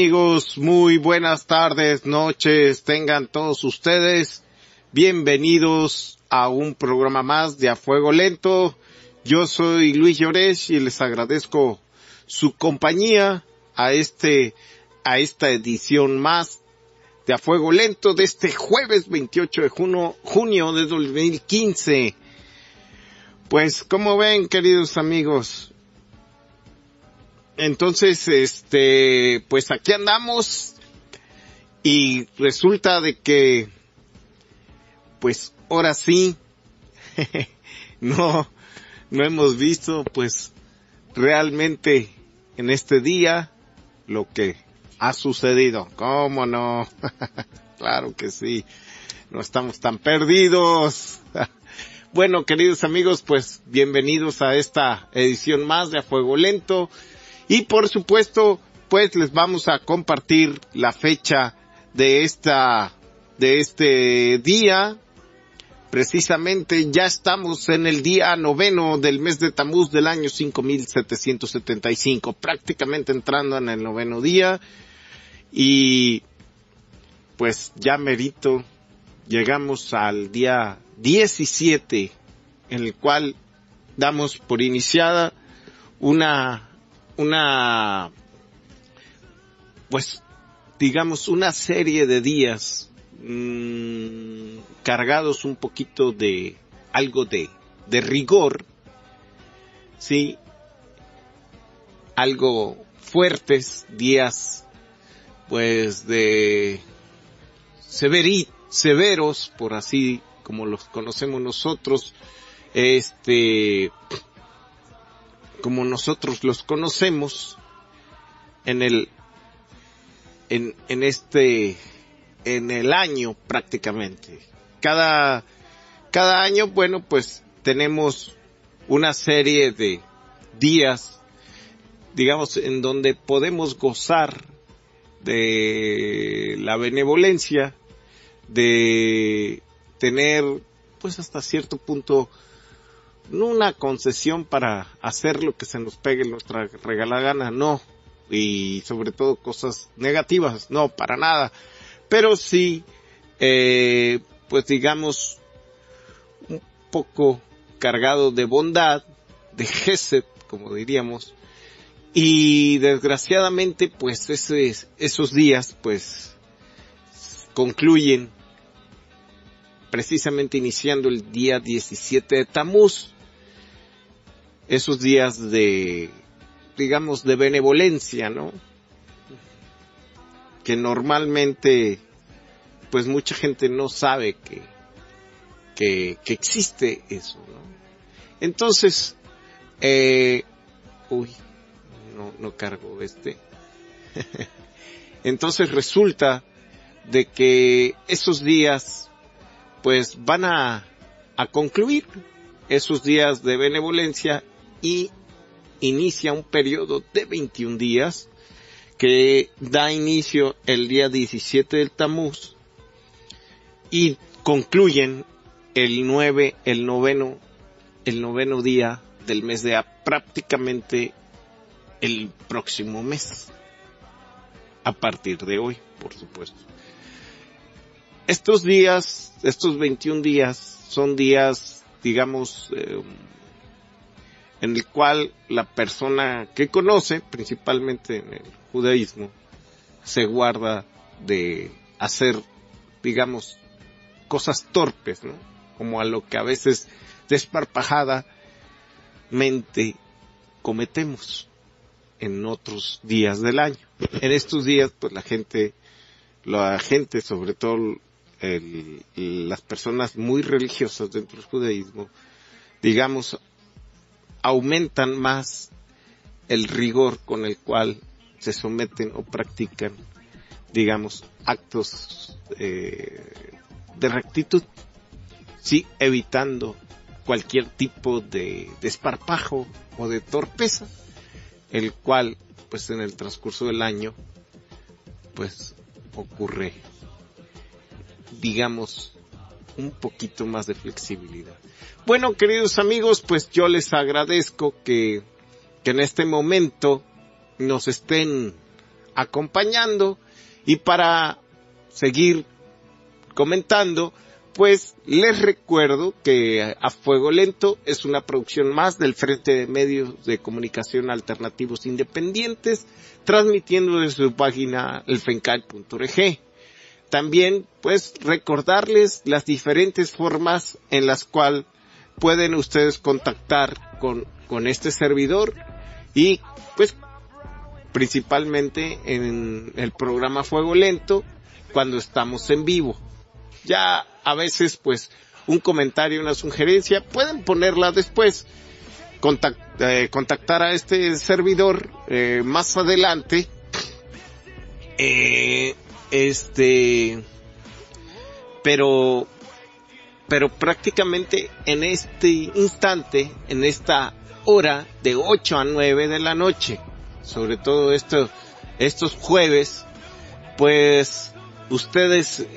amigos, muy buenas tardes, noches, tengan todos ustedes bienvenidos a un programa más de A Fuego Lento. Yo soy Luis Llorés y les agradezco su compañía a esta edición más de A Fuego Lento de este jueves 28 de junio de 2015. Pues, como ven, queridos amigos, entonces, pues aquí andamos y resulta de que, pues, ahora sí, no hemos visto, pues, realmente en este día lo que ha sucedido. ¿Cómo no? Claro que sí, no estamos tan perdidos. Bueno, queridos amigos, pues, bienvenidos a esta edición más de A Fuego Lento. Y por supuesto, pues les vamos a compartir la fecha de este día. Precisamente ya estamos en el día 9 del mes de Tamuz del año 5775, prácticamente entrando en el 9º día. Y pues ya merito llegamos al día 17, en el cual damos por iniciada pues, digamos, una serie de días cargados un poquito de algo de rigor, sí, algo fuertes, días, pues, de severos, por así como los conocemos nosotros, como nosotros los conocemos en el año prácticamente. Cada año, bueno, pues tenemos una serie de días, digamos, en donde podemos gozar de la benevolencia, de tener, pues hasta cierto punto, no una concesión para hacer lo que se nos pegue nuestra regalada gana, no, y sobre todo cosas negativas, no, para nada, pero sí, pues digamos, un poco cargado de bondad, de Gesed, como diríamos, y desgraciadamente, pues esos días, pues, concluyen precisamente iniciando el día 17 de Tamuz, esos días de, digamos, de benevolencia, ¿no? Que normalmente, pues mucha gente no sabe que existe eso, ¿no? Entonces, no cargo Entonces resulta de que esos días, pues van a concluir, esos días de benevolencia, y inicia un periodo de 21 días que da inicio el día 17 del Tamuz y concluyen el noveno día del mes de prácticamente el próximo mes, a partir de hoy, por supuesto. Estos 21 días son días, digamos, en el cual la persona que conoce, principalmente en el judaísmo, se guarda de hacer, digamos, cosas torpes, ¿no? Como a lo que a veces desparpajadamente cometemos en otros días del año. En estos días, pues la gente, sobre todo las personas muy religiosas dentro del judaísmo, digamos, aumentan más el rigor con el cual se someten o practican, digamos, actos de rectitud, sí, evitando cualquier tipo de desparpajo o de torpeza, el cual, pues en el transcurso del año, pues ocurre, digamos, un poquito más de flexibilidad. Bueno, queridos amigos, pues yo les agradezco que en este momento nos estén acompañando. Y para seguir comentando, pues les recuerdo que A Fuego Lento es una producción más del Frente de Medios de Comunicación Alternativos Independientes, transmitiendo desde su página elfencai.org. También, pues, recordarles las diferentes formas en las cuales pueden ustedes contactar con este servidor y, pues, principalmente en el programa Fuego Lento cuando estamos en vivo. Ya a veces, pues, un comentario, una sugerencia, pueden ponerla después, contactar a este servidor más adelante, pero prácticamente en este instante, en esta hora de 8 a 9 de la noche, sobre todo estos jueves, pues ustedes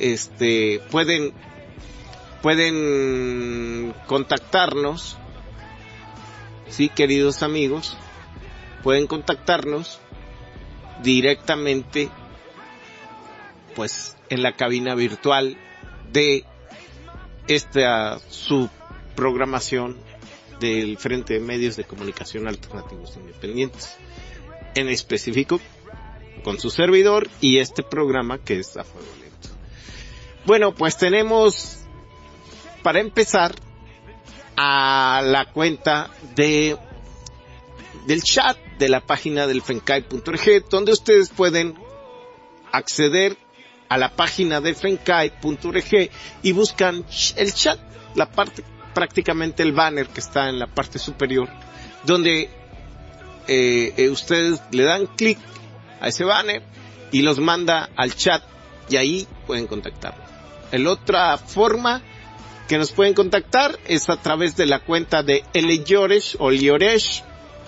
pueden contactarnos, sí, queridos amigos, pueden contactarnos directamente, pues, en la cabina virtual de esta subprogramación del Frente de Medios de Comunicación Alternativos Independientes, en específico con su servidor y este programa que es A Fuego Lento. Bueno, pues tenemos, para empezar, a la cuenta del chat de la página del fencai.org, donde ustedes pueden acceder a la página de fencai.org y buscan el chat, la parte, prácticamente el banner que está en la parte superior, donde ustedes le dan clic a ese banner y los manda al chat y ahí pueden contactarnos. La otra forma que nos pueden contactar es a través de la cuenta de Lloresh o Lloresh,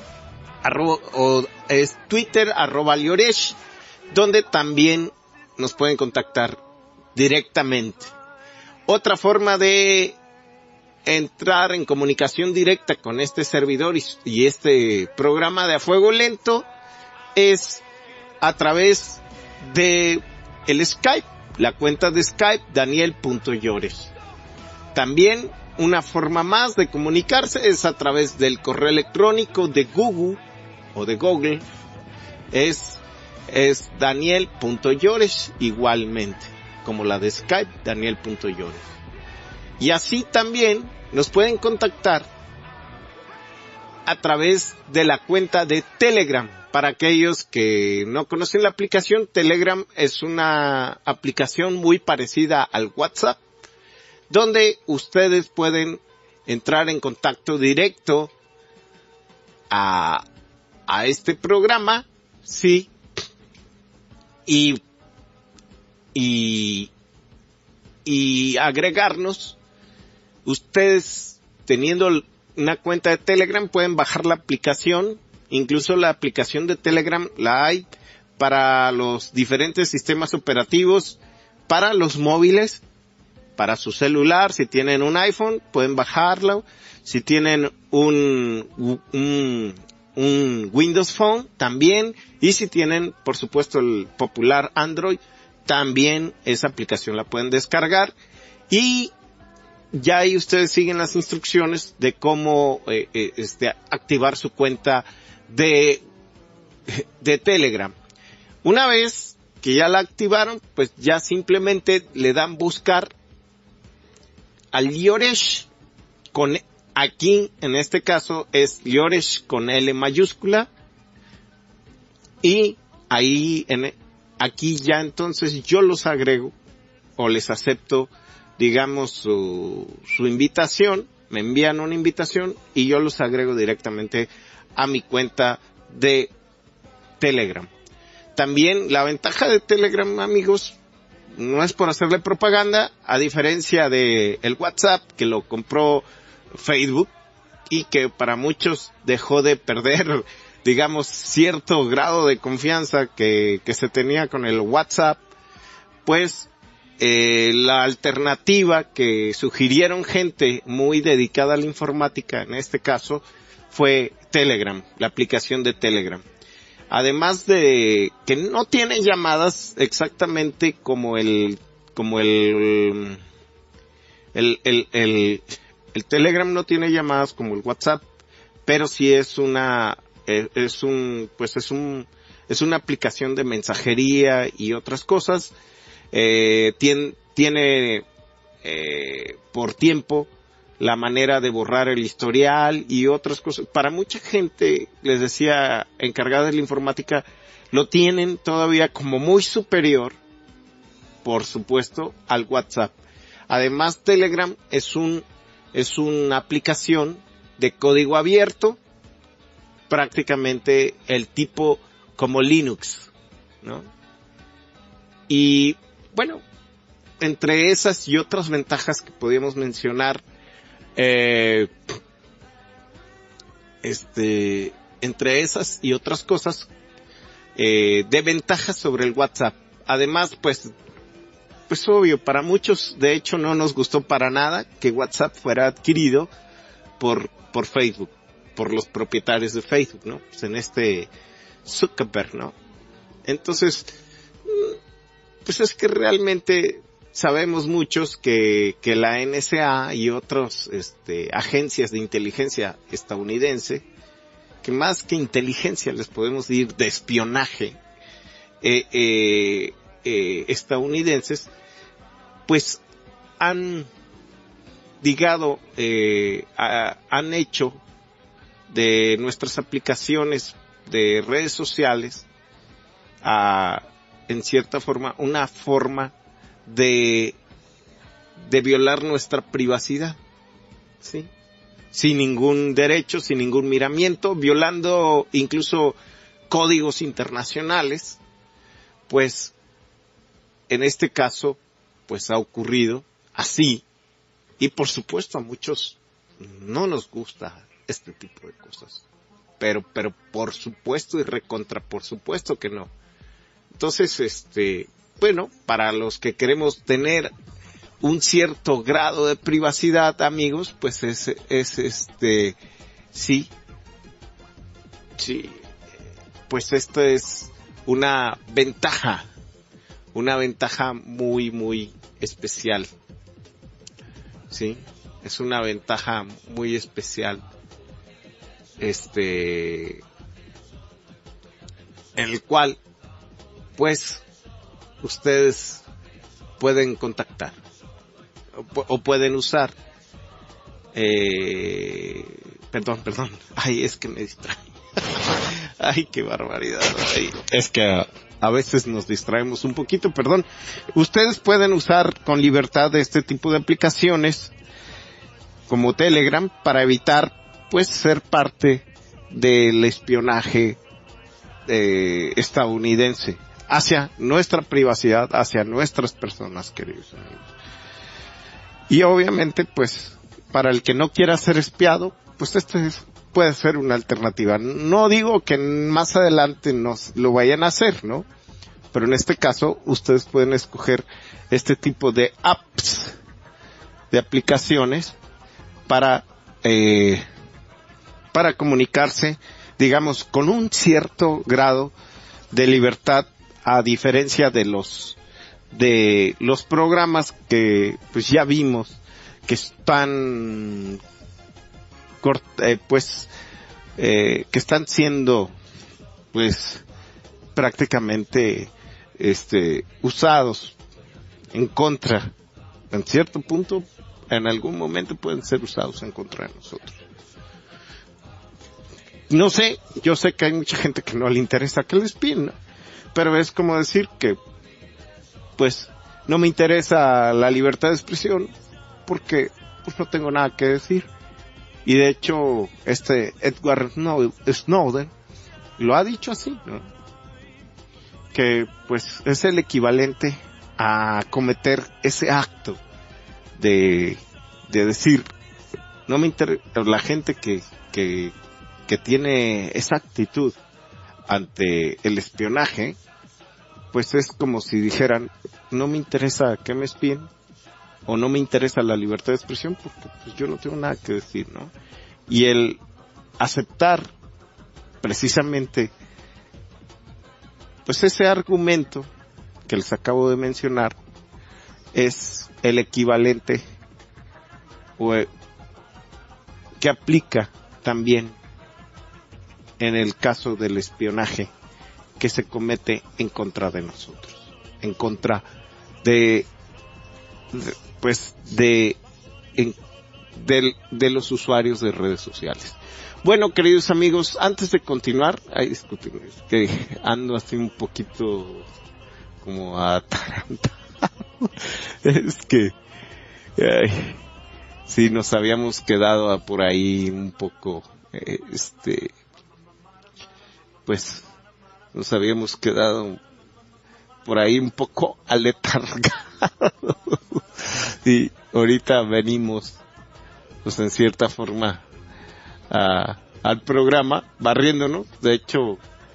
o es Twitter, @Lloresh, donde también nos pueden contactar directamente. Otra forma de entrar en comunicación directa con este servidor y este programa de A Fuego Lento es a través de el Skype, la cuenta de Skype Daniel.Lloresh. También una forma más de comunicarse es a través del correo electrónico de Google o de Google, es Daniel.Lloresh igualmente, como la de Skype, Daniel.Lloresh. Y así también nos pueden contactar a través de la cuenta de Telegram. Para aquellos que no conocen la aplicación, Telegram es una aplicación muy parecida al WhatsApp, donde ustedes pueden entrar en contacto directo a este programa, sí, y agregarnos. Ustedes, teniendo una cuenta de Telegram, pueden bajar la aplicación. Incluso la aplicación de Telegram la hay para los diferentes sistemas operativos, para los móviles, para su celular. Si tienen un iPhone, pueden bajarlo. Si tienen un Windows Phone, también. Y si tienen, por supuesto, el popular Android, también esa aplicación la pueden descargar. Y ya ahí ustedes siguen las instrucciones de cómo activar su cuenta de Telegram. Una vez que ya la activaron, pues ya simplemente le dan buscar al Lloresh, con aquí en este caso es Lloresh con L mayúscula, y ahí aquí ya entonces yo los agrego o les acepto, digamos, su invitación. Me envían una invitación y yo los agrego directamente a mi cuenta de Telegram. También la ventaja de Telegram, amigos, no es por hacerle propaganda, a diferencia de el WhatsApp, que lo compró Facebook y que para muchos dejó de perder, digamos, cierto grado de confianza que se tenía con el WhatsApp. Pues la alternativa que sugirieron gente muy dedicada a la informática, en este caso, fue Telegram, la aplicación de Telegram. además de que no tiene llamadas exactamente como el Telegram no tiene llamadas como el WhatsApp, pero sí es una aplicación de mensajería y otras cosas. Tiene por tiempo la manera de borrar el historial y otras cosas. Para mucha gente, les decía, encargada de la informática, lo tienen todavía como muy superior, por supuesto, al WhatsApp. Además, Telegram es una aplicación de código abierto, prácticamente el tipo como Linux, ¿no? Y bueno, entre esas y otras ventajas que podíamos mencionar, entre esas y otras cosas, de ventajas sobre el WhatsApp. Además, pues obvio, para muchos, de hecho, no nos gustó para nada que WhatsApp fuera adquirido por Facebook, por los propietarios de Facebook, ¿no? Pues en Zuckerberg, ¿no? Entonces, pues es que realmente sabemos muchos que la NSA y otras agencias de inteligencia estadounidense, que más que inteligencia les podemos decir de espionaje, estadounidenses, pues han hecho de nuestras aplicaciones de redes sociales en cierta forma una forma de violar nuestra privacidad, ¿sí? Sin ningún derecho, sin ningún miramiento, violando incluso códigos internacionales. Pues en este caso pues ha ocurrido así, y por supuesto a muchos no nos gusta este tipo de cosas, pero por supuesto y recontra por supuesto que no. Entonces, bueno, para los que queremos tener un cierto grado de privacidad, amigos, pues sí, pues esto es una ventaja muy, muy especial, sí, es una ventaja muy especial, en el cual, pues, ustedes pueden contactar o pueden usar, perdón, ay, es que me distrae. Ay, qué barbaridad. Ay, es que a veces nos distraemos un poquito, perdón. Ustedes pueden usar con libertad este tipo de aplicaciones como Telegram para evitar, pues, ser parte del espionaje estadounidense hacia nuestra privacidad, hacia nuestras personas, queridos amigos. Y obviamente, pues, para el que no quiera ser espiado, pues puede ser una alternativa. No digo que más adelante nos lo vayan a hacer, ¿no? Pero en este caso, ustedes pueden escoger este tipo de apps, de aplicaciones, para comunicarse, digamos, con un cierto grado de libertad, a diferencia de los programas que pues ya vimos que están que están siendo pues prácticamente usados en contra, en cierto punto, en algún momento pueden ser usados en contra de nosotros. No sé, yo sé que hay mucha gente que no le interesa que les espíen, ¿no? Pero es como decir que pues no me interesa la libertad de expresión porque pues no tengo nada que decir. Y de hecho Edward Snowden lo ha dicho así, ¿no? Que pues es el equivalente a cometer ese acto de decir, no me interesa. La gente que tiene esa actitud ante el espionaje, pues es como si dijeran, no me interesa que me espíen, o no me interesa la libertad de expresión porque pues yo no tengo nada que decir, ¿no? Y el aceptar precisamente pues ese argumento que les acabo de mencionar es el equivalente que aplica también en el caso del espionaje que se comete en contra de nosotros, en contra de los usuarios de redes sociales. Bueno, queridos amigos, antes de continuar, disculpen, es que ando así un poquito como atarantado. Es que, sí, nos habíamos quedado por ahí un poco, pues, nos habíamos quedado por ahí un poco aletargados. Y ahorita venimos, pues en cierta forma, al programa, barriéndonos. De hecho,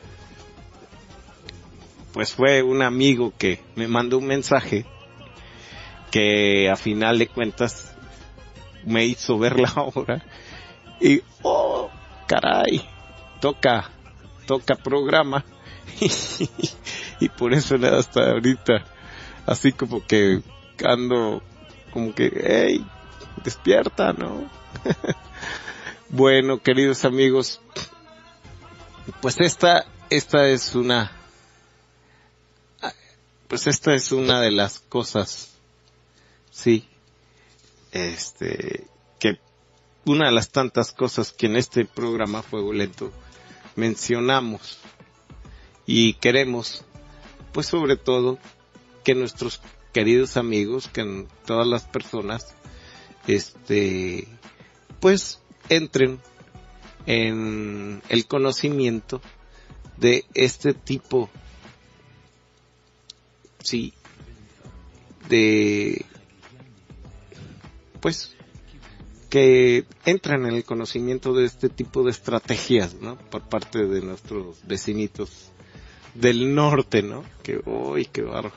pues fue un amigo que me mandó un mensaje que a final de cuentas me hizo ver la hora y oh, caray, toca programa y por eso hasta ahorita así como que ando como que hey, despierta, ¿no? Bueno, queridos amigos, pues esta es una de las cosas, sí, que una de las tantas cosas que en este programa Fuego Lento mencionamos y queremos, pues sobre todo, que nuestros queridos amigos, que todas las personas, pues entren en el conocimiento de este tipo, sí, pues, que entran en el conocimiento de este tipo de estrategias, ¿no? Por parte de nuestros vecinitos del norte, ¿no? Que, uy, qué bárbaro.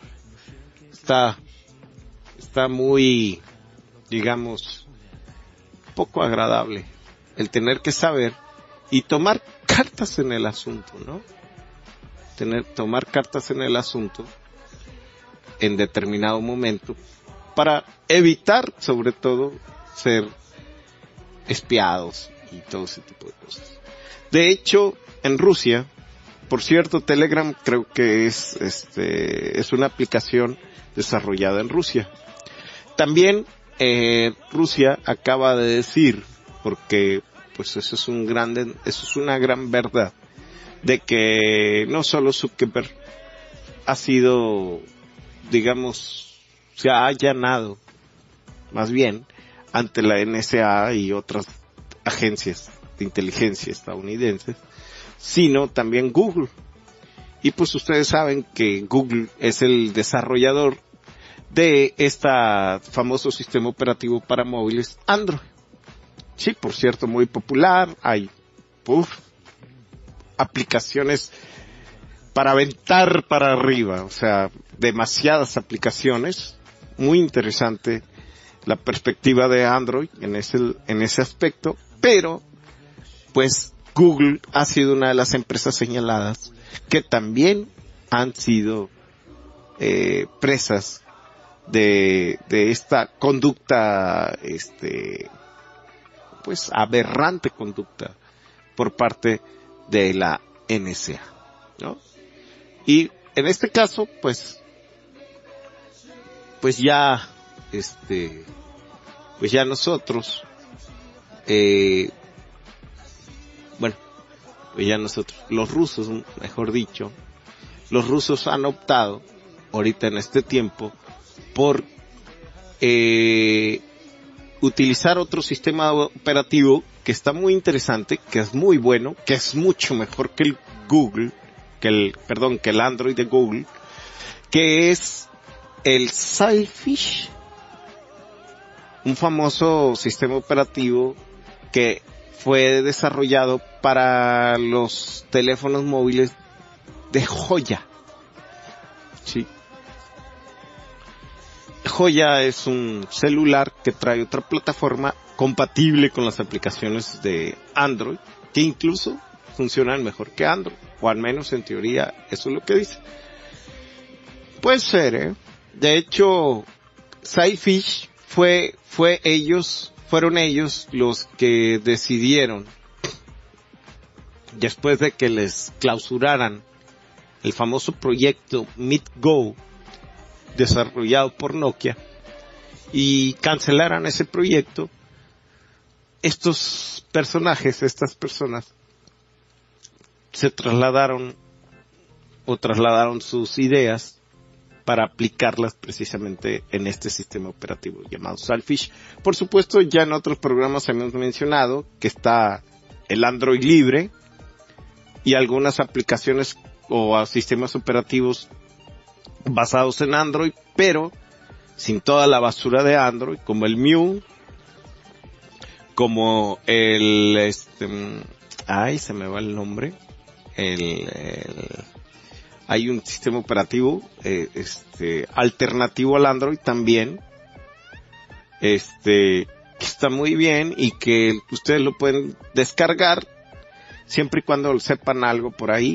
Está muy, digamos, poco agradable el tener que saber y tomar cartas en el asunto, ¿no? Tomar cartas en el asunto en determinado momento para evitar, sobre todo, ser espiados y todo ese tipo de cosas. De hecho, en Rusia, por cierto, Telegram creo que es una aplicación desarrollada en Rusia. También Rusia acaba de decir, porque pues eso es una gran verdad, de que no solo Zuckerberg ha sido, digamos, se ha allanado, más bien, ante la NSA y otras agencias de inteligencia estadounidenses, sino también Google. Y pues ustedes saben que Google es el desarrollador de este famoso sistema operativo para móviles Android. Sí, por cierto, muy popular. Hay aplicaciones para aventar para arriba, o sea, demasiadas aplicaciones. Muy interesante la perspectiva de Android en ese aspecto, pero pues Google ha sido una de las empresas señaladas que también han sido presas de esta conducta, pues aberrante conducta por parte de la NSA, ¿no? Y en este caso, pues ya, pues ya nosotros, los rusos, mejor dicho, los rusos han optado, ahorita en este tiempo, por utilizar otro sistema operativo que está muy interesante, que es muy bueno, que es mucho mejor que el Android de Google, que es el Sailfish, un famoso sistema operativo que fue desarrollado para los teléfonos móviles de Joya. Sí. Joya es un celular que trae otra plataforma compatible con las aplicaciones de Android, que incluso funcionan mejor que Android, o al menos en teoría eso es lo que dice. Puede ser, ¿eh? De hecho, Sidefish fueron ellos los que decidieron, después de que les clausuraran el famoso proyecto MeetGo, desarrollado por Nokia, y cancelaran ese proyecto, estas personas, se trasladaron sus ideas para aplicarlas precisamente en este sistema operativo llamado Sailfish. Por supuesto, ya en otros programas hemos mencionado que está el Android libre y algunas aplicaciones o sistemas operativos basados en Android, pero sin toda la basura de Android, como el Mu, como el se me va el nombre, hay un sistema operativo alternativo al Android también, que está muy bien y que ustedes lo pueden descargar siempre y cuando sepan algo por ahí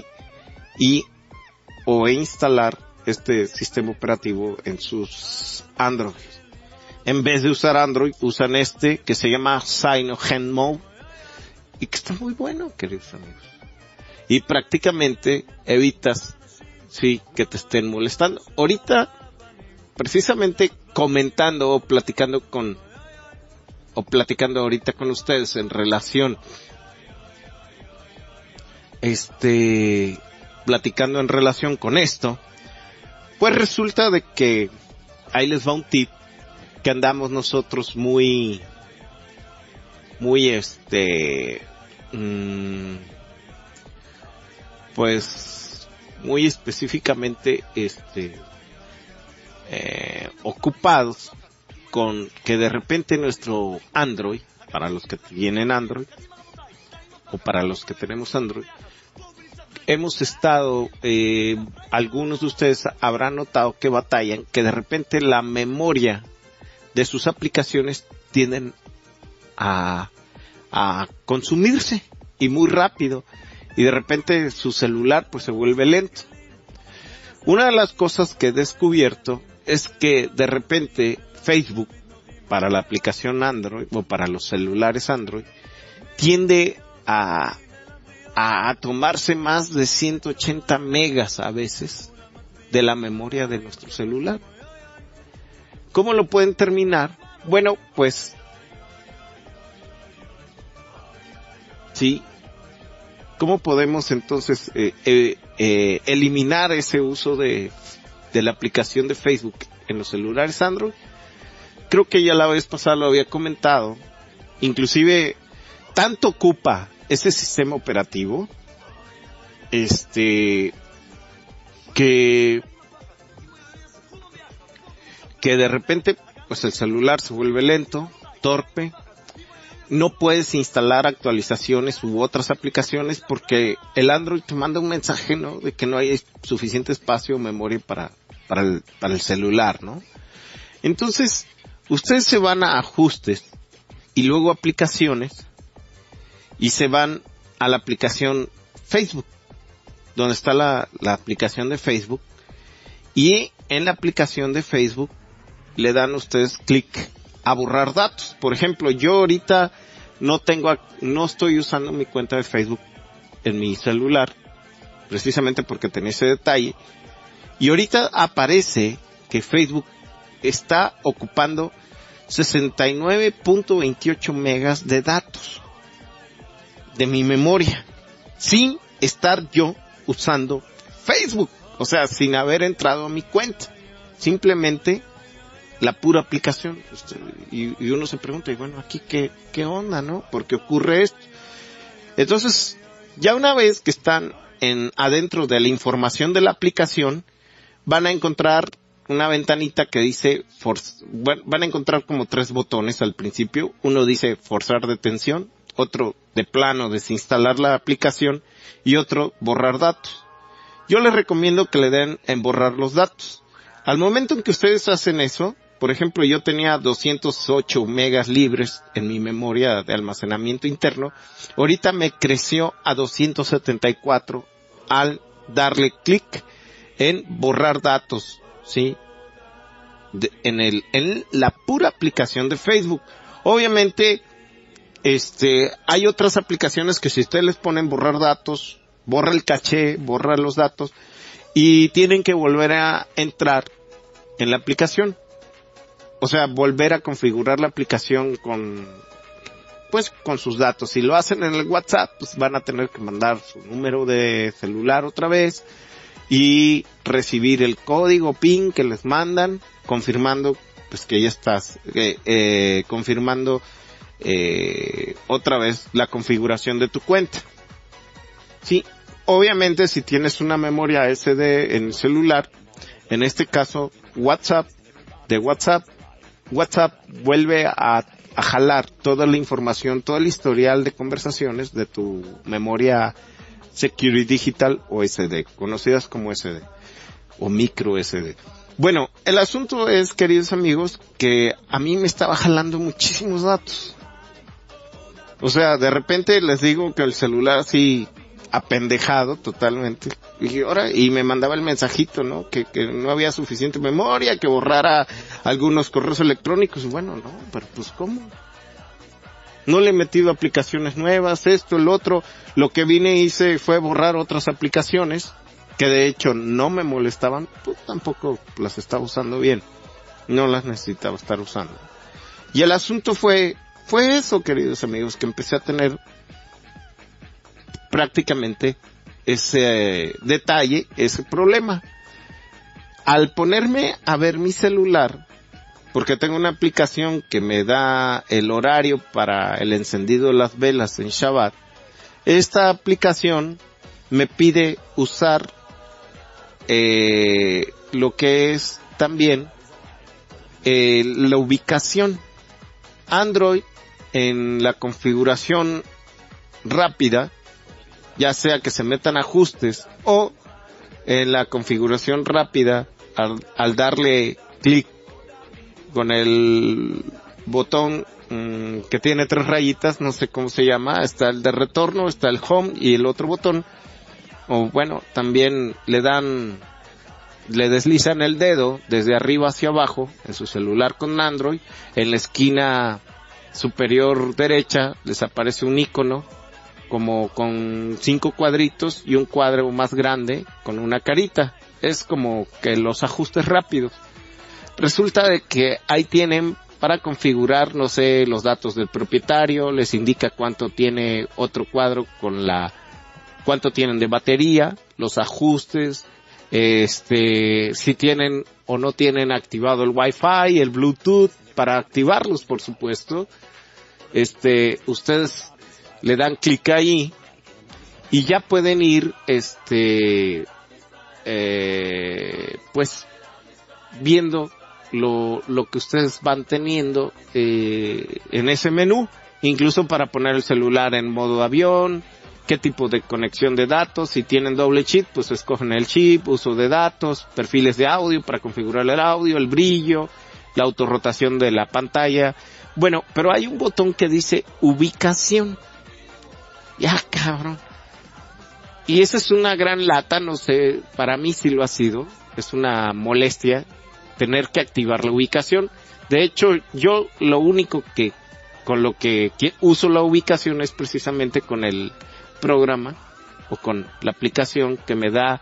o instalar este sistema operativo en sus Android. En vez de usar Android, usan que se llama CyanogenMod y que está muy bueno, queridos amigos. Y prácticamente evitas que te estén molestando. Ahorita, precisamente comentando o platicando ahorita con ustedes en relación, platicando en relación con esto, pues resulta de que ahí les va un tip que andamos nosotros muy pues muy específicamente ocupados con que de repente nuestro Android, para los que tienen Android o para los que tenemos Android, hemos estado, algunos de ustedes habrán notado que batallan, que de repente la memoria de sus aplicaciones tienden a consumirse y muy rápido, y de repente su celular pues se vuelve lento. Una de las cosas que he descubierto es que de repente Facebook, para la aplicación Android o para los celulares Android, tiende a tomarse más de 180 megas a veces de la memoria de nuestro celular. ¿Cómo lo pueden terminar? Bueno, pues sí. ¿Cómo podemos entonces eliminar ese uso de la aplicación de Facebook en los celulares Android? Creo que ya la vez pasada lo había comentado. Inclusive, tanto ocupa ese sistema operativo, que de repente, pues el celular se vuelve lento, torpe. No puedes instalar actualizaciones u otras aplicaciones porque el Android te manda un mensaje, ¿no? De que no hay suficiente espacio o memoria para el celular, ¿no? Entonces, ustedes se van a ajustes y luego aplicaciones y se van a la aplicación Facebook, donde está la aplicación de Facebook, y en la aplicación de Facebook le dan ustedes clic a borrar datos. Por ejemplo, yo ahorita no estoy usando mi cuenta de Facebook en mi celular, precisamente porque tenía ese detalle, y ahorita aparece que Facebook está ocupando 69.28 megas de datos de mi memoria, sin estar yo usando Facebook, o sea, sin haber entrado a mi cuenta, simplemente la pura aplicación. Y uno se pregunta, y bueno, aquí qué onda, ¿no? ¿Por qué ocurre esto? Entonces, ya una vez que están adentro de la información de la aplicación, van a encontrar una ventanita que dice, van a encontrar como 3 botones al principio. Uno dice forzar detención, otro de plano desinstalar la aplicación y otro borrar datos. Yo les recomiendo que le den en borrar los datos. Al momento en que ustedes hacen eso, por ejemplo, yo tenía 208 megas libres en mi memoria de almacenamiento interno. Ahorita me creció a 274 al darle clic en borrar datos, ¿sí? En la pura aplicación de Facebook. Obviamente, hay otras aplicaciones que si ustedes les ponen borrar datos, borra el caché, borra los datos, y tienen que volver a entrar en la aplicación. O sea, volver a configurar la aplicación con sus datos. Si lo hacen en el WhatsApp, pues van a tener que mandar su número de celular otra vez y recibir el código PIN que les mandan, confirmando pues que ya estás, confirmando otra vez la configuración de tu cuenta. Sí, obviamente si tienes una memoria SD en el celular, en este caso WhatsApp vuelve a jalar toda la información, todo el historial de conversaciones de tu memoria Security Digital o SD, conocidas como SD o micro SD. Bueno, el asunto es, queridos amigos, que a mí me estaba jalando muchísimos datos. O sea, de repente les digo que el celular así apendejado totalmente. Y me mandaba el mensajito, ¿no? Que no había suficiente memoria, que borrara algunos correos electrónicos. Bueno, no, pero pues ¿cómo? No le he metido aplicaciones nuevas, esto, el otro. Lo que vine y hice fue borrar otras aplicaciones que de hecho no me molestaban, pues tampoco las estaba usando bien. No las necesitaba estar usando. Y el asunto fue eso, queridos amigos, que empecé a tener prácticamente ese detalle, ese problema. Al ponerme a ver mi celular, porque tengo una aplicación que me da el horario para el encendido de las velas en Shabbat, esta aplicación me pide usar lo que es también la ubicación. Android en la configuración rápida, ya sea que se metan ajustes o en la configuración rápida, al darle clic con el botón que tiene 3 rayitas, no sé cómo se llama, está el de retorno, está el home y el otro botón, o bueno, también le deslizan el dedo desde arriba hacia abajo en su celular con Android, en la esquina superior derecha les aparece un icono como con 5 cuadritos y un cuadro más grande con una carita. Es como que los ajustes rápidos. Resulta de que ahí tienen para configurar, no sé, los datos del propietario, les indica cuánto tiene otro cuadro con cuánto tienen de batería, los ajustes, si tienen o no tienen activado el Wi-Fi, el Bluetooth, para activarlos, por supuesto. Ustedes le dan clic ahí y ya pueden ir, pues, viendo lo que ustedes van teniendo, en ese menú, incluso para poner el celular en modo avión, qué tipo de conexión de datos, si tienen doble chip, pues escogen el chip, uso de datos, perfiles de audio para configurar el audio, el brillo, la autorrotación de la pantalla. Bueno, pero hay un botón que dice ubicación. Ya, cabrón. Y esa es una gran lata, no sé, para mí sí lo ha sido, es una molestia tener que activar la ubicación. De hecho, yo lo único con lo que uso la ubicación es precisamente con el programa o con la aplicación que me da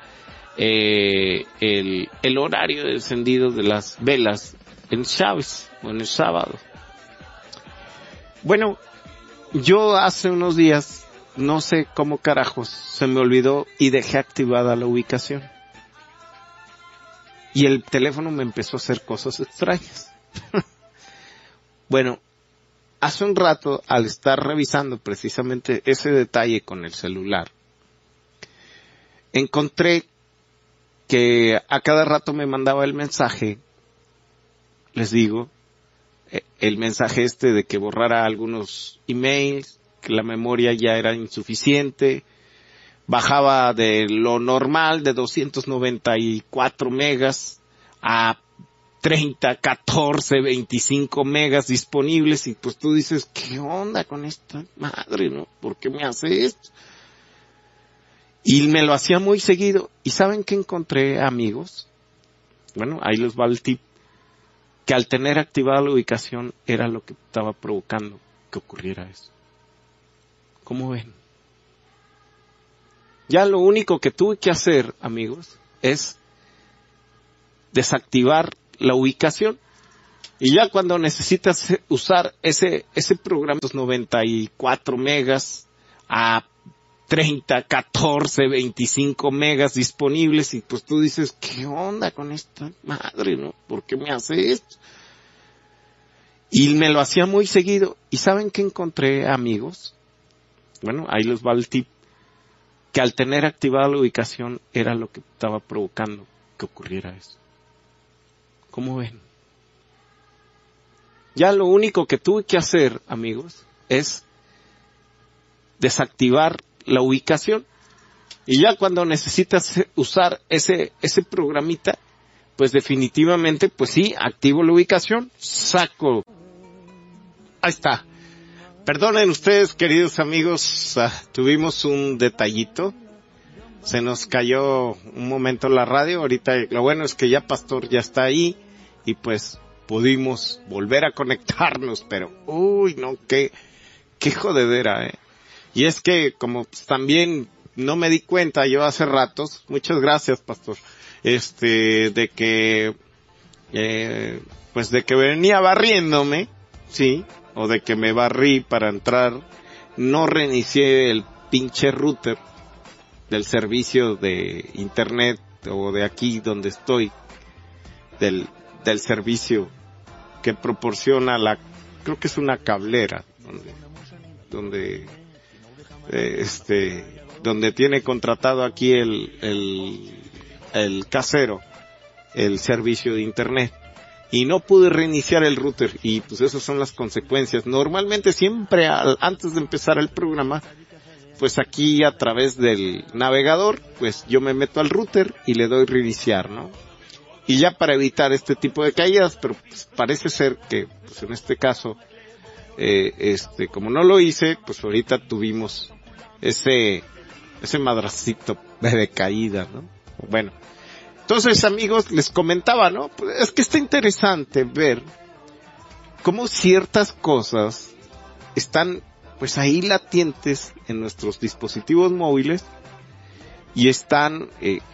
el horario de encendido de las velas en Shabbat o en el sábado. Bueno, yo hace unos días, no sé cómo carajos, se me olvidó y dejé activada la ubicación. Y el teléfono me empezó a hacer cosas extrañas. Bueno, hace un rato, al estar revisando precisamente ese detalle con el celular, encontré que a cada rato me mandaba el mensaje, les digo, el mensaje de que borrara algunos emails, que la memoria ya era insuficiente, bajaba de lo normal de 294 megas a 30, 14, 25 megas disponibles y pues tú dices, ¿qué onda con esta madre, no? ¿Por qué me hace esto? Y me lo hacía muy seguido. ¿Y saben qué encontré, amigos? Bueno, ahí les va el tip. Que al tener activada la ubicación era lo que estaba provocando que ocurriera eso. ¿Cómo ven? Ya lo único que tuve que hacer, amigos, es desactivar la ubicación. Y ya cuando necesitas usar ese programa, 94 megas a 30, 14, 25 megas disponibles y pues tú dices, ¿qué onda con esta madre, no? ¿Por qué me hace esto? Y me lo hacía muy seguido. ¿Y saben qué encontré, amigos? Bueno, ahí les va el tip. Que al tener activada la ubicación era lo que estaba provocando que ocurriera eso. ¿Cómo ven? Ya lo único que tuve que hacer, amigos, es desactivar la ubicación. Y ya cuando necesitas usar ese programita, pues definitivamente, pues sí, activo la ubicación, saco. Ahí está. Perdonen ustedes, queridos amigos, tuvimos un detallito. Se nos cayó un momento la radio. Ahorita lo bueno es que ya Pastor ya está ahí y pues pudimos volver a conectarnos, pero uy, no, qué jodedera, Y es que como pues, también no me di cuenta yo hace ratos, muchas gracias, Pastor, de que pues de que venía barriéndome, sí, o de que me barrí para entrar, no reinicié el pinche router del servicio de internet o de aquí donde estoy, del servicio que proporciona creo que es una cablera, donde tiene contratado aquí el casero, el servicio de internet. Y no pude reiniciar el router y pues esas son las consecuencias. Normalmente siempre antes de empezar el programa, pues aquí a través del navegador, pues yo me meto al router y le doy reiniciar, ¿no? Y ya para evitar este tipo de caídas, pero pues parece ser que pues en este caso, como no lo hice, pues ahorita tuvimos ese madracito de caída, ¿no? Bueno. Entonces, amigos, les comentaba, ¿no? Pues es que está interesante ver cómo ciertas cosas están, pues ahí latentes en nuestros dispositivos móviles y están,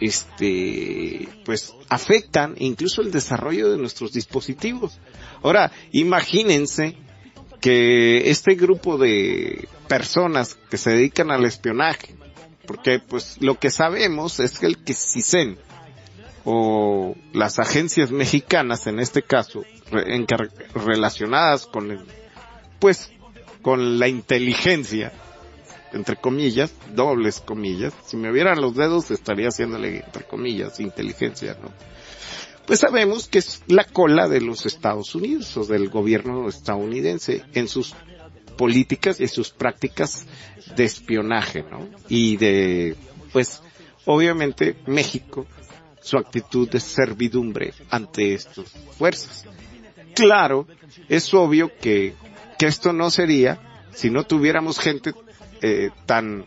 pues afectan incluso el desarrollo de nuestros dispositivos. Ahora, imagínense que este grupo de personas que se dedican al espionaje, porque pues lo que sabemos es que el CISEN o las agencias mexicanas en este caso relacionadas con con la inteligencia, entre comillas, dobles comillas, si me vieran los dedos estaría haciéndole entre comillas inteligencia, ¿no? Pues sabemos que es la cola de los Estados Unidos o del gobierno estadounidense en sus políticas y sus prácticas de espionaje, ¿no? Y pues obviamente México, su actitud de servidumbre ante estas fuerzas. Claro, es obvio que esto no sería si no tuviéramos gente tan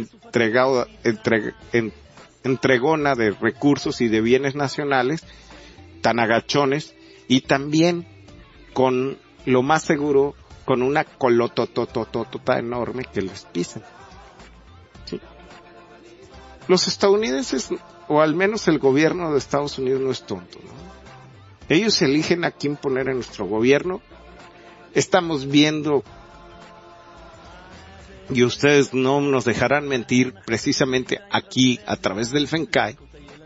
entregona de recursos y de bienes nacionales, tan agachones, y también con lo más seguro, con una colototototota enorme que les pisan. ¿Sí? Los estadounidenses, o al menos el gobierno de Estados Unidos, no es tonto, ¿no? Ellos eligen a quién poner en nuestro gobierno. Estamos viendo, y ustedes no nos dejarán mentir, precisamente aquí a través del FENCAI,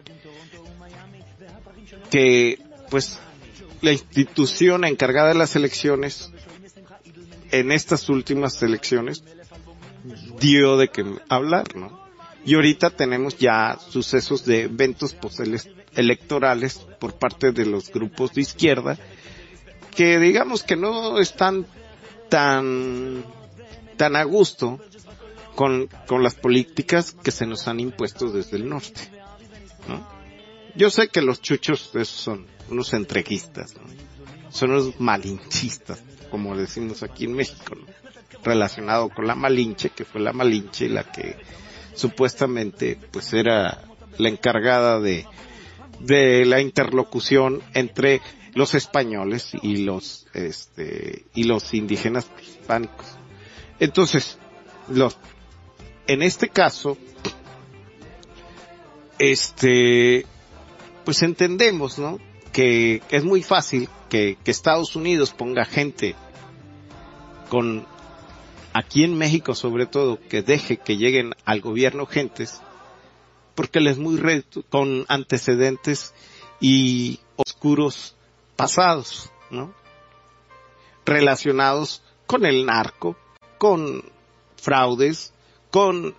que pues la institución encargada de las elecciones en estas últimas elecciones dio de qué hablar, ¿no? Y ahorita tenemos ya sucesos de eventos electorales por parte de los grupos de izquierda que digamos que no están tan a gusto con las políticas que se nos han impuesto desde el norte, ¿no? Yo sé que los chuchos esos son unos entreguistas, ¿no? Son unos malinchistas, como decimos aquí en México, ¿no? Relacionado con la Malinche, que fue la Malinche la que supuestamente pues era la encargada de la interlocución entre los españoles y los indígenas prehispánicos. Entonces, en este caso, pues entendemos, ¿no? Que es muy fácil que Estados Unidos ponga gente aquí en México sobre todo, que deje que lleguen al gobierno gentes, porque él es muy con antecedentes y oscuros pasados, ¿no? Relacionados con el narco, con fraudes, con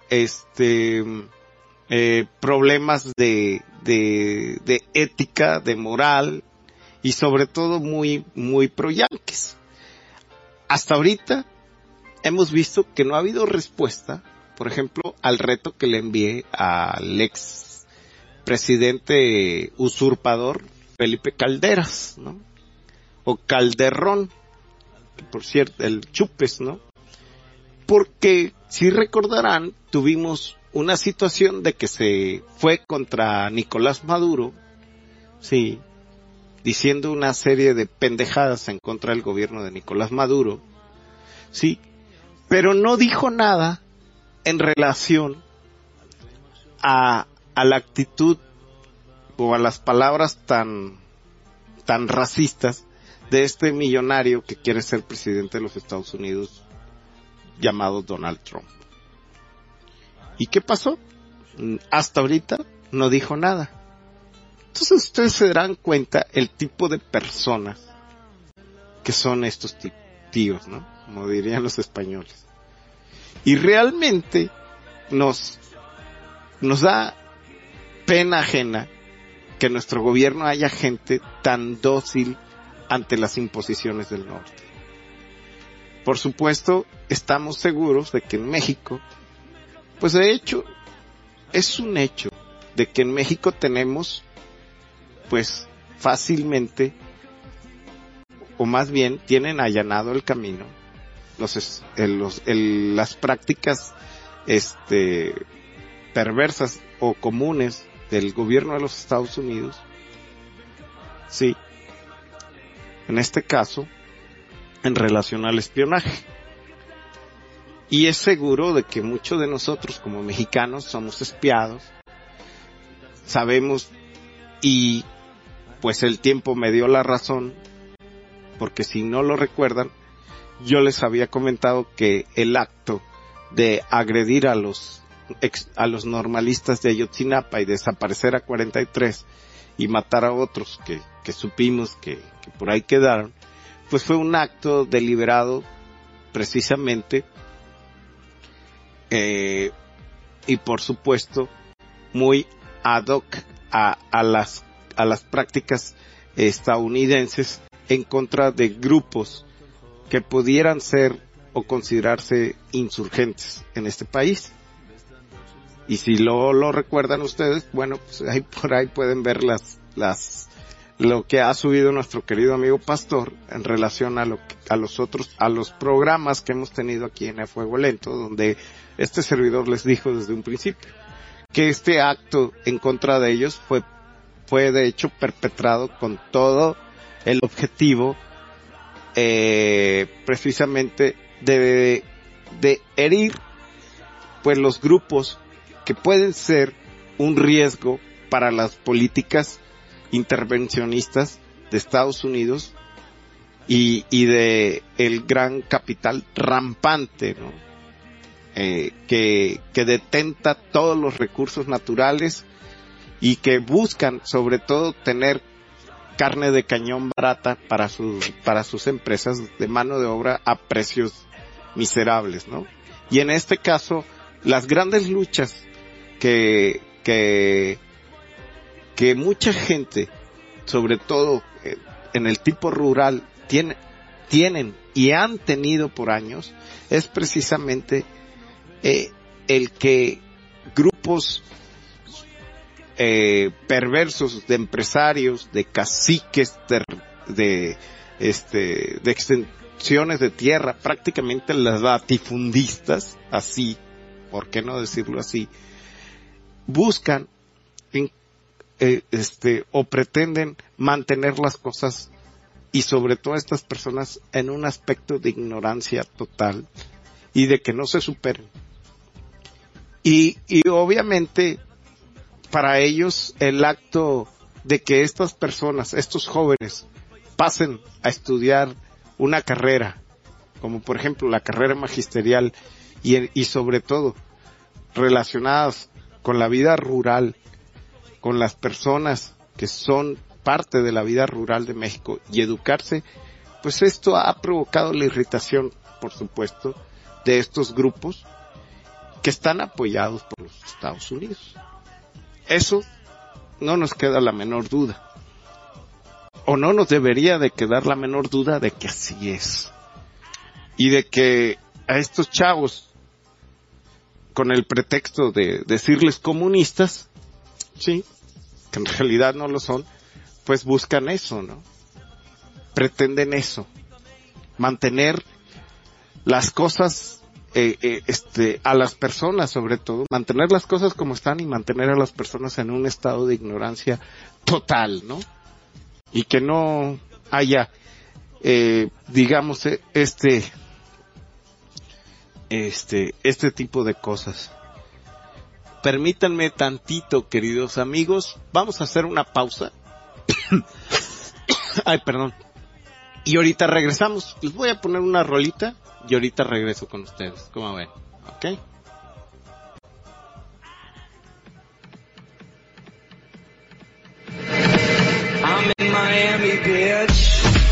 problemas de ética, de moral, y sobre todo muy, muy pro-yanquis. Hasta ahorita hemos visto que no ha habido respuesta, por ejemplo, al reto que le envié al ex presidente usurpador Felipe Calderas, ¿no? O Calderón, por cierto, el Chupes, ¿no? Porque, si recordarán, tuvimos una situación de que se fue contra Nicolás Maduro, sí, diciendo una serie de pendejadas en contra del gobierno de Nicolás Maduro, sí, pero no dijo nada en relación a la actitud o a las palabras tan racistas de este millonario que quiere ser presidente de los Estados Unidos, llamado Donald Trump. ¿Y qué pasó? Hasta ahorita no dijo nada. Entonces ustedes se darán cuenta el tipo de personas que son estos tíos, ¿no? Como dirían los españoles. Y realmente nos da pena ajena que nuestro gobierno haya gente tan dócil ante las imposiciones del norte. Por supuesto, estamos seguros de que en México, pues de hecho, es un hecho de que en México tenemos, pues fácilmente, o más bien tienen allanado el camino, las prácticas perversas o comunes del gobierno de los Estados Unidos. Sí, en este caso, en relación al espionaje. Y es seguro de que muchos de nosotros como mexicanos somos espiados, sabemos, y pues el tiempo me dio la razón, porque si no lo recuerdan, yo les había comentado que el acto de agredir a los normalistas de Ayotzinapa y desaparecer a 43 y matar a otros que supimos que por ahí quedaron, pues fue un acto deliberado precisamente, y por supuesto muy ad hoc a las prácticas estadounidenses en contra de grupos que pudieran ser o considerarse insurgentes en este país. Y si lo recuerdan ustedes, bueno, pues ahí por ahí pueden ver lo que ha subido nuestro querido amigo Pastor en relación a los programas que hemos tenido aquí en A Fuego Lento, donde este servidor les dijo desde un principio que este acto en contra de ellos fue de hecho perpetrado con todo el objetivo precisamente de herir pues los grupos que pueden ser un riesgo para las políticas intervencionistas de Estados Unidos y de el gran capital rampante, ¿no? Que detenta todos los recursos naturales y que buscan sobre todo tener carne de cañón barata para sus empresas de mano de obra a precios miserables, ¿no? Y en este caso, las grandes luchas que mucha gente, sobre todo en el tipo rural, tienen y han tenido por años, es precisamente el que grupos perversos de empresarios, de caciques, de extensiones de tierra, prácticamente las latifundistas, así, ¿por qué no decirlo así? Buscan o pretenden mantener las cosas, y sobre todo estas personas, en un aspecto de ignorancia total y de que no se superen. Y obviamente para ellos el acto de que estas personas, estos jóvenes, pasen a estudiar una carrera, como por ejemplo la carrera magisterial, y sobre todo relacionadas con la vida rural, con las personas que son parte de la vida rural de México, y educarse, pues esto ha provocado la irritación, por supuesto, de estos grupos que están apoyados por los Estados Unidos. Eso no nos queda la menor duda, o no nos debería de quedar la menor duda de que así es, y de que a estos chavos, con el pretexto de decirles comunistas, sí, que en realidad no lo son, pues buscan eso, ¿no? Pretenden eso, mantener las cosas, a las personas sobre todo, mantener las cosas como están y mantener a las personas en un estado de ignorancia total, ¿no? Y que no haya, digamos, este tipo de cosas. Permítanme tantito, queridos amigos, vamos a hacer una pausa. Ay, perdón. Y ahorita regresamos. Les voy a poner una rolita y ahorita regreso con ustedes. ¿Cómo ven? ¿Ok? I'm in Miami, bitch.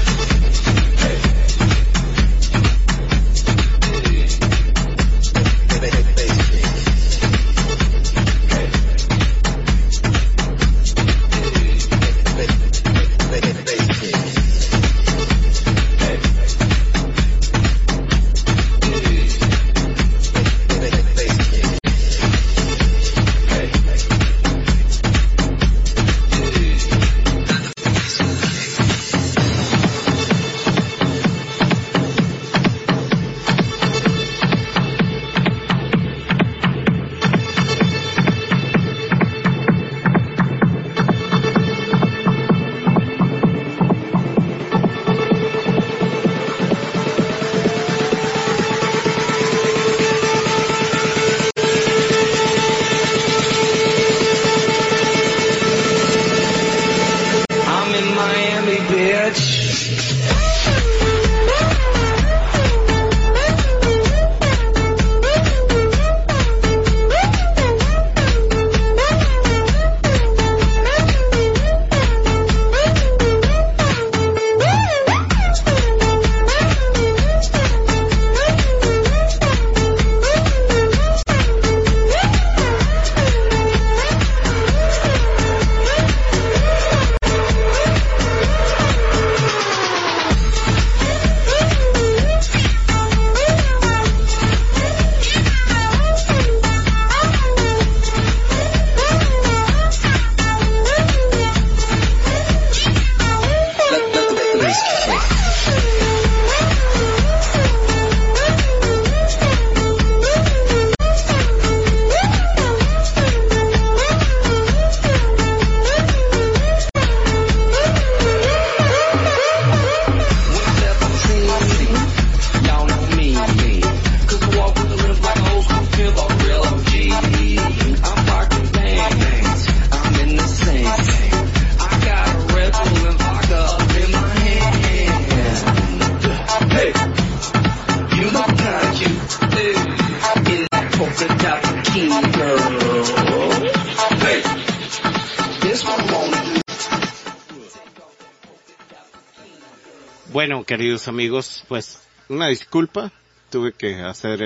Bueno, queridos amigos, pues una disculpa, tuve que hacer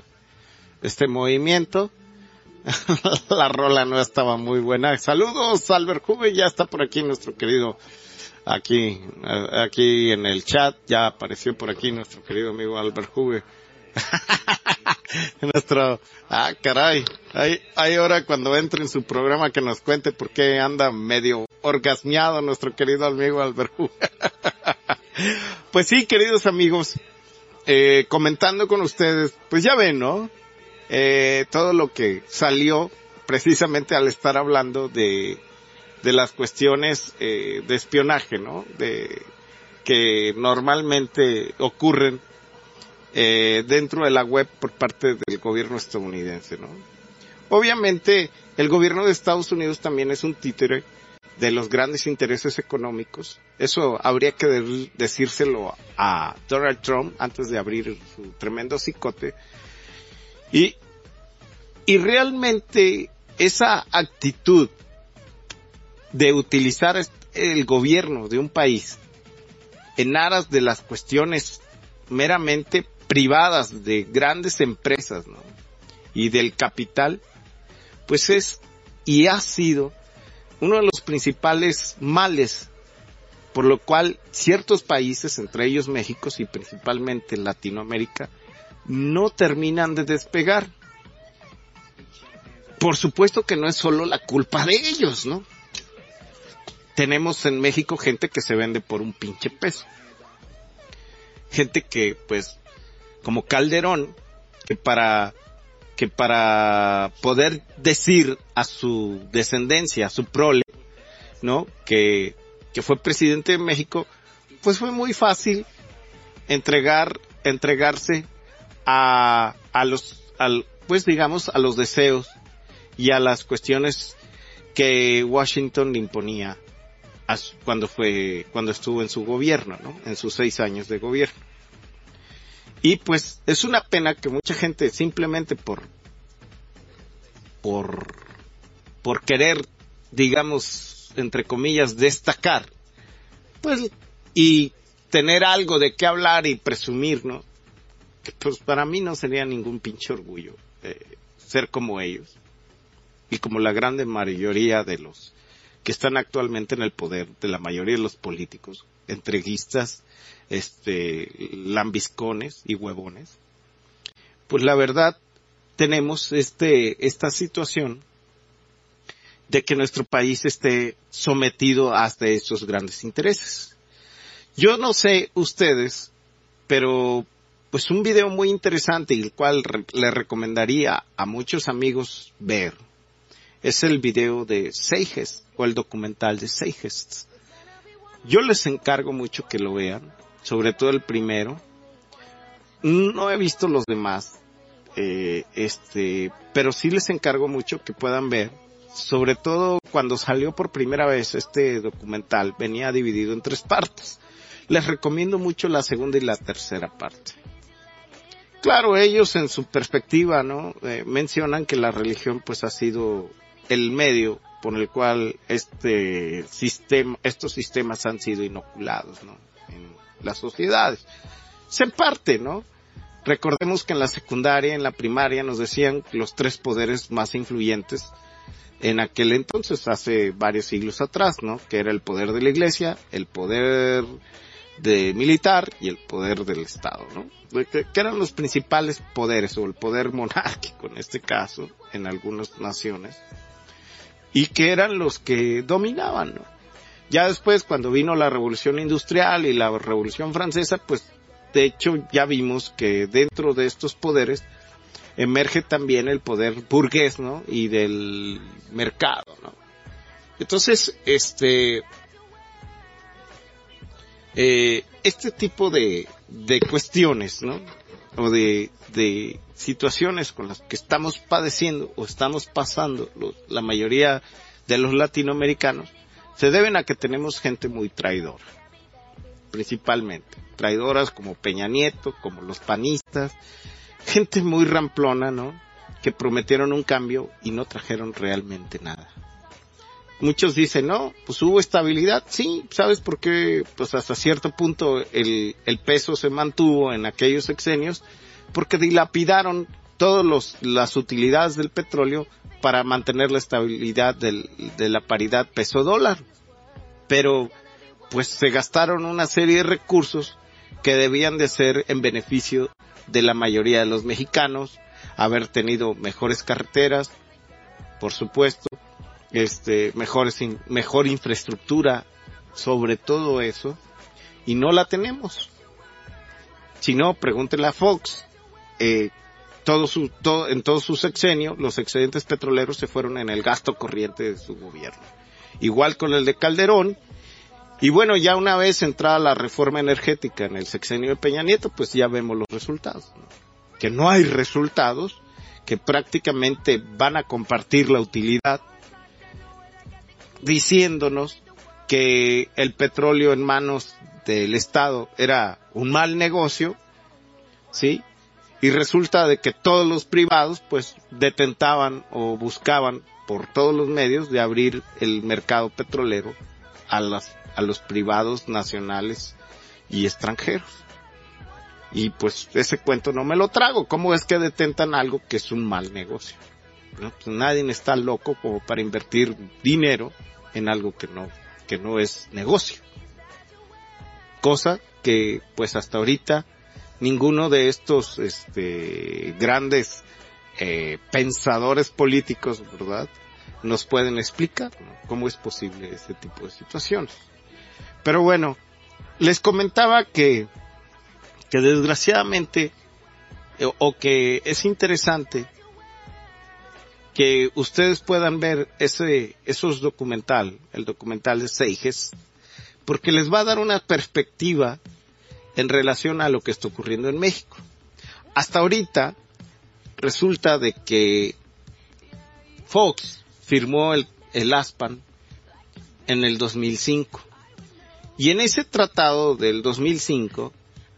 este movimiento. La rola no estaba muy buena. Saludos, Albert Juve, ya está por aquí nuestro querido, aquí en el chat, ya apareció por aquí nuestro querido amigo Albert Juve. Caray. Hay hora cuando entre en su programa que nos cuente por qué anda medio orgasmeado nuestro querido amigo Alberto. Pues sí, queridos amigos, comentando con ustedes, pues ya ven, ¿no? Todo lo que salió precisamente al estar hablando de las cuestiones de espionaje, ¿no? Que normalmente ocurren dentro de la web por parte del gobierno estadounidense, ¿no? Obviamente, el gobierno de Estados Unidos también es un títere de los grandes intereses económicos. Eso habría que decírselo a Donald Trump antes de abrir su tremendo cicote. Y realmente esa actitud de utilizar el gobierno de un país en aras de las cuestiones meramente privadas de grandes empresas, ¿no? Y del capital, pues es y ha sido uno de los principales males por lo cual ciertos países, entre ellos México y principalmente Latinoamérica, no terminan de despegar. Por supuesto que no es solo la culpa de ellos, ¿no? Tenemos en México gente que se vende por un pinche peso. Gente que, pues, como Calderón, que para poder decir a su descendencia, a su prole, ¿no? Que fue presidente de México, pues fue muy fácil entregarse a los deseos y a las cuestiones que Washington le imponía cuando estuvo en su gobierno, ¿no? En sus 6 años de gobierno. Y pues es una pena que mucha gente simplemente por querer, digamos, entre comillas, destacar, pues, y tener algo de qué hablar y presumir, ¿no? Que pues para mí no sería ningún pinche orgullo ser como ellos y como la grande mayoría de los que están actualmente en el poder, de la mayoría de los políticos, entreguistas, lambiscones y huevones. Pues la verdad, tenemos esta situación de que nuestro país esté sometido hasta esos grandes intereses. Yo no sé ustedes, pero pues un video muy interesante y el cual le recomendaría a muchos amigos ver es el video de Seiges o el documental de Seiges. Yo les encargo mucho que lo vean, sobre todo el primero. No he visto los demás, pero sí les encargo mucho que puedan ver. Sobre todo cuando salió por primera vez este documental, venía dividido en 3 partes. Les recomiendo mucho la segunda y la tercera parte. Claro, ellos en su perspectiva, ¿no? Mencionan que la religión pues ha sido el medio por el cual estos sistemas han sido inoculados, ¿no? En las sociedades. Se parte, ¿no? Recordemos que en la secundaria, en la primaria nos decían los 3 poderes más influyentes en aquel entonces, hace varios siglos atrás, ¿no? Que era el poder de la iglesia, el poder militar y el poder del Estado, ¿no? Que eran los principales poderes, o el poder monárquico en este caso, en algunas naciones, y que eran los que dominaban, ¿no? Ya después, cuando vino la Revolución Industrial y la Revolución Francesa, pues, de hecho, ya vimos que dentro de estos poderes emerge también el poder burgués, ¿no? Y del mercado, ¿no? Entonces, este tipo de cuestiones, ¿no? O de situaciones con las que estamos padeciendo o estamos pasando la mayoría de los latinoamericanos, se deben a que tenemos gente muy traidora. Principalmente. Traidoras como Peña Nieto, como los panistas, gente muy ramplona, ¿no? Que prometieron un cambio y no trajeron realmente nada. Muchos dicen, no, pues hubo estabilidad. Sí, ¿sabes por qué? Pues hasta cierto punto el peso se mantuvo en aquellos sexenios, porque dilapidaron todas las utilidades del petróleo para mantener la estabilidad de la paridad peso-dólar. Pero, pues se gastaron una serie de recursos que debían de ser en beneficio de la mayoría de los mexicanos, haber tenido mejores carreteras, por supuesto, mejor infraestructura, sobre todo eso, y no la tenemos. Si no, pregúntele a Fox, en todo su sexenio, los excedentes petroleros se fueron en el gasto corriente de su gobierno. Igual con el de Calderón, y bueno, ya una vez entrada la reforma energética en el sexenio de Peña Nieto, pues ya vemos los resultados, ¿no? Que no hay resultados, que prácticamente van a compartir la utilidad, diciéndonos que el petróleo en manos del Estado era un mal negocio, ¿sí? Y resulta de que todos los privados, pues, detentaban o buscaban por todos los medios de abrir el mercado petrolero a los privados nacionales y extranjeros. Y pues ese cuento no me lo trago. ¿Cómo es que detentan algo que es un mal negocio? ¿No? Pues nadie está loco como para invertir dinero en algo que no es negocio. Cosa que pues hasta ahorita ninguno de estos grandes pensadores políticos, ¿verdad?, nos pueden explicar, ¿no?, cómo es posible ese tipo de situaciones. Pero bueno, les comentaba que desgraciadamente, o que es interesante que ustedes puedan ver el documental de Seiges, porque les va a dar una perspectiva en relación a lo que está ocurriendo en México. Hasta ahorita, resulta de que Fox firmó el ASPAN en el 2005. Y en ese tratado del 2005,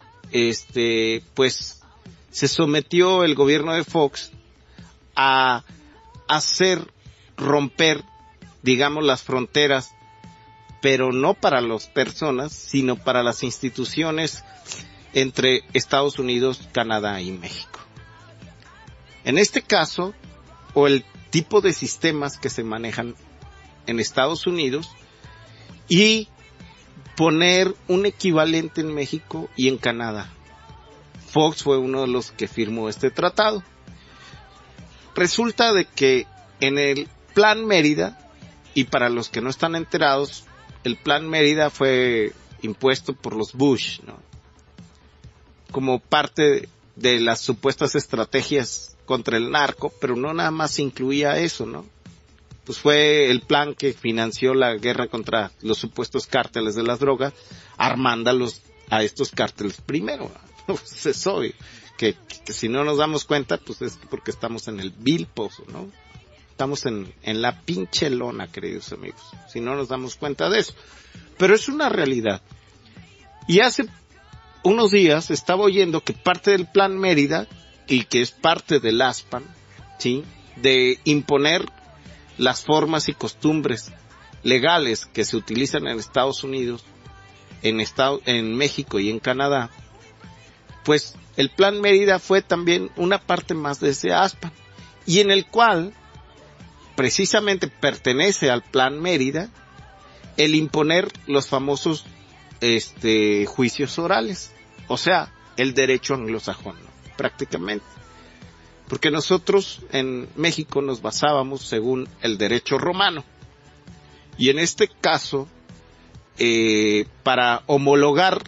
pues, se sometió el gobierno de Fox a hacer romper, digamos, las fronteras, pero no para las personas, sino para las instituciones entre Estados Unidos, Canadá y México. En este caso, o el tipo de sistemas que se manejan en Estados Unidos, y poner un equivalente en México y en Canadá. Fox fue uno de los que firmó este tratado. Resulta de que en el Plan Mérida, y para los que no están enterados, el Plan Mérida fue impuesto por los Bush, ¿no?, como parte de las supuestas estrategias contra el narco, pero no nada más incluía eso, ¿no? Pues fue el plan que financió la guerra contra los supuestos cárteles de las drogas, armando a estos cárteles primero. Pues es obvio que si no nos damos cuenta, pues es porque estamos en el vil pozo, ¿no? Estamos en la pinche lona, queridos amigos, si no nos damos cuenta de eso. Pero es una realidad. Y hace unos días estaba oyendo que parte del Plan Mérida, y que es parte del ASPAN, ¿sí?, de imponer las formas y costumbres legales que se utilizan en Estados Unidos, en México y en Canadá, pues el Plan Mérida fue también una parte más de ese ASPAN, y en el cual precisamente pertenece al Plan Mérida el imponer los famosos juicios orales, o sea, el derecho anglosajón, ¿no?, prácticamente. Porque nosotros en México nos basábamos según el derecho romano. Y en este caso, para homologar,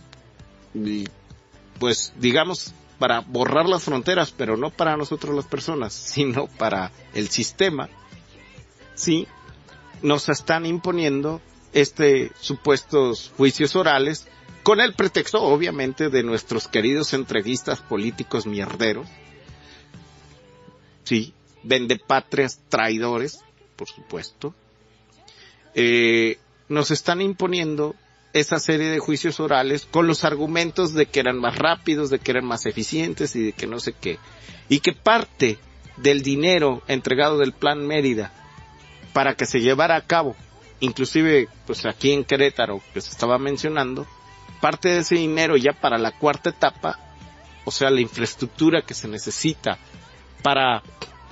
pues digamos, para borrar las fronteras, pero no para nosotros las personas, sino para el sistema, sí, nos están imponiendo supuestos juicios orales, con el pretexto, obviamente, de nuestros queridos entreguistas políticos mierderos, sí, vendepatrias, traidores, por supuesto. Nos están imponiendo esa serie de juicios orales con los argumentos de que eran más rápidos, de que eran más eficientes y de que no sé qué. Y que parte del dinero entregado del Plan Mérida para que se llevara a cabo, inclusive pues aquí en Querétaro, que se estaba mencionando, parte de ese dinero ya para la cuarta etapa, o sea, la infraestructura que se necesita para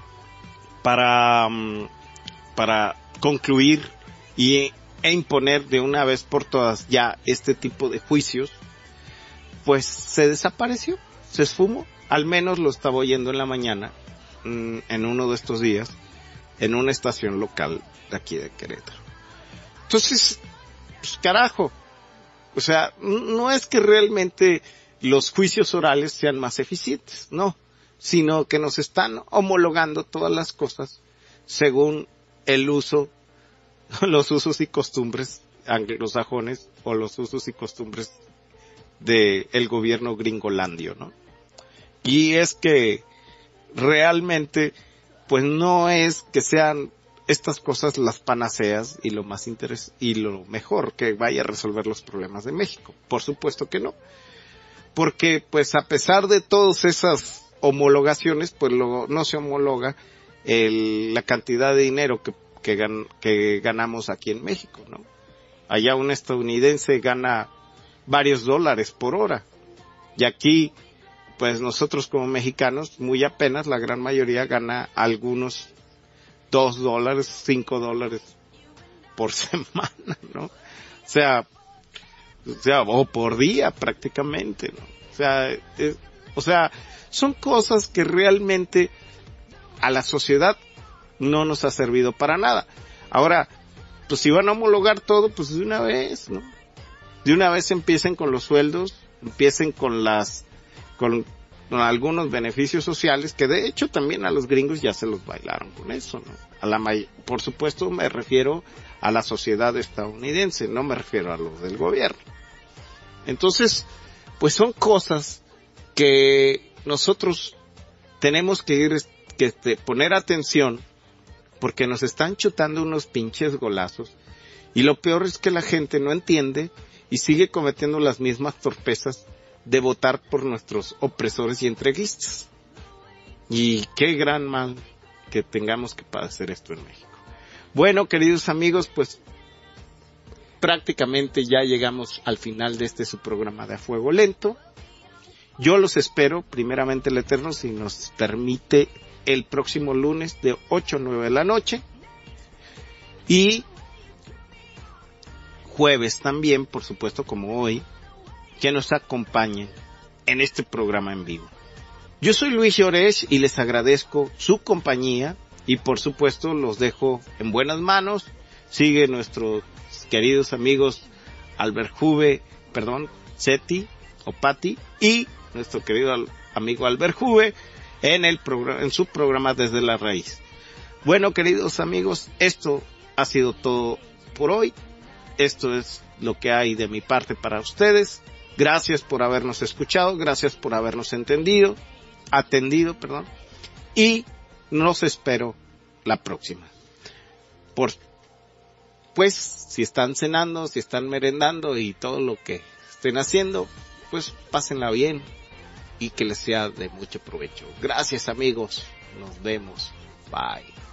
concluir e imponer de una vez por todas ya este tipo de juicios, pues se desapareció, se esfumó, al menos lo estaba oyendo en la mañana, en uno de estos días, en una estación local de aquí de Querétaro. Entonces, pues carajo, o sea, no es que realmente los juicios orales sean más eficientes, no, sino que nos están homologando todas las cosas según el uso, los usos y costumbres anglosajones o los usos y costumbres del gobierno gringolandio, ¿no? Y es que realmente, pues no es que sean estas cosas las panaceas y lo más y lo mejor que vaya a resolver los problemas de México. Por supuesto que no. Porque, pues a pesar de todas esas homologaciones, pues no se homologa la cantidad de dinero que ganamos aquí en México, ¿no? Allá un estadounidense gana varios dólares por hora. Y aquí, pues nosotros como mexicanos, muy apenas, la gran mayoría gana algunos $2, $5 por semana, ¿no? O por día prácticamente, ¿no? O sea, son cosas que realmente a la sociedad no nos ha servido para nada. Ahora, pues si van a homologar todo, pues de una vez, ¿no? De una vez empiecen con los sueldos, empiecen con algunos beneficios sociales, que de hecho también a los gringos ya se los bailaron con eso, ¿no? Por supuesto me refiero a la sociedad estadounidense, no me refiero a los del gobierno. Entonces, pues son cosas que nosotros tenemos que poner atención, porque nos están chutando unos pinches golazos, y lo peor es que la gente no entiende y sigue cometiendo las mismas torpezas de votar por nuestros opresores y entreguistas. Y qué gran mal que tengamos que padecer esto en México. Bueno, queridos amigos, pues prácticamente ya llegamos al final de su programa de A Fuego Lento. Yo los espero, primeramente el Eterno, si nos permite, el próximo lunes de 8 a 9 de la noche. Y jueves también, por supuesto, como hoy, que nos acompañen en este programa en vivo. Yo soy Luis Llorés y les agradezco su compañía y por supuesto los dejo en buenas manos. Sigue nuestros queridos amigos Seti o Pati y nuestro querido amigo Albert Juve en su programa Desde la Raíz. Bueno, queridos amigos, esto ha sido todo por hoy. Esto es lo que hay de mi parte para ustedes. Gracias por habernos escuchado, gracias por habernos atendido, y los espero la próxima. Pues, si están cenando, si están merendando y todo lo que estén haciendo, pues pásenla bien y que les sea de mucho provecho. Gracias amigos, nos vemos, bye.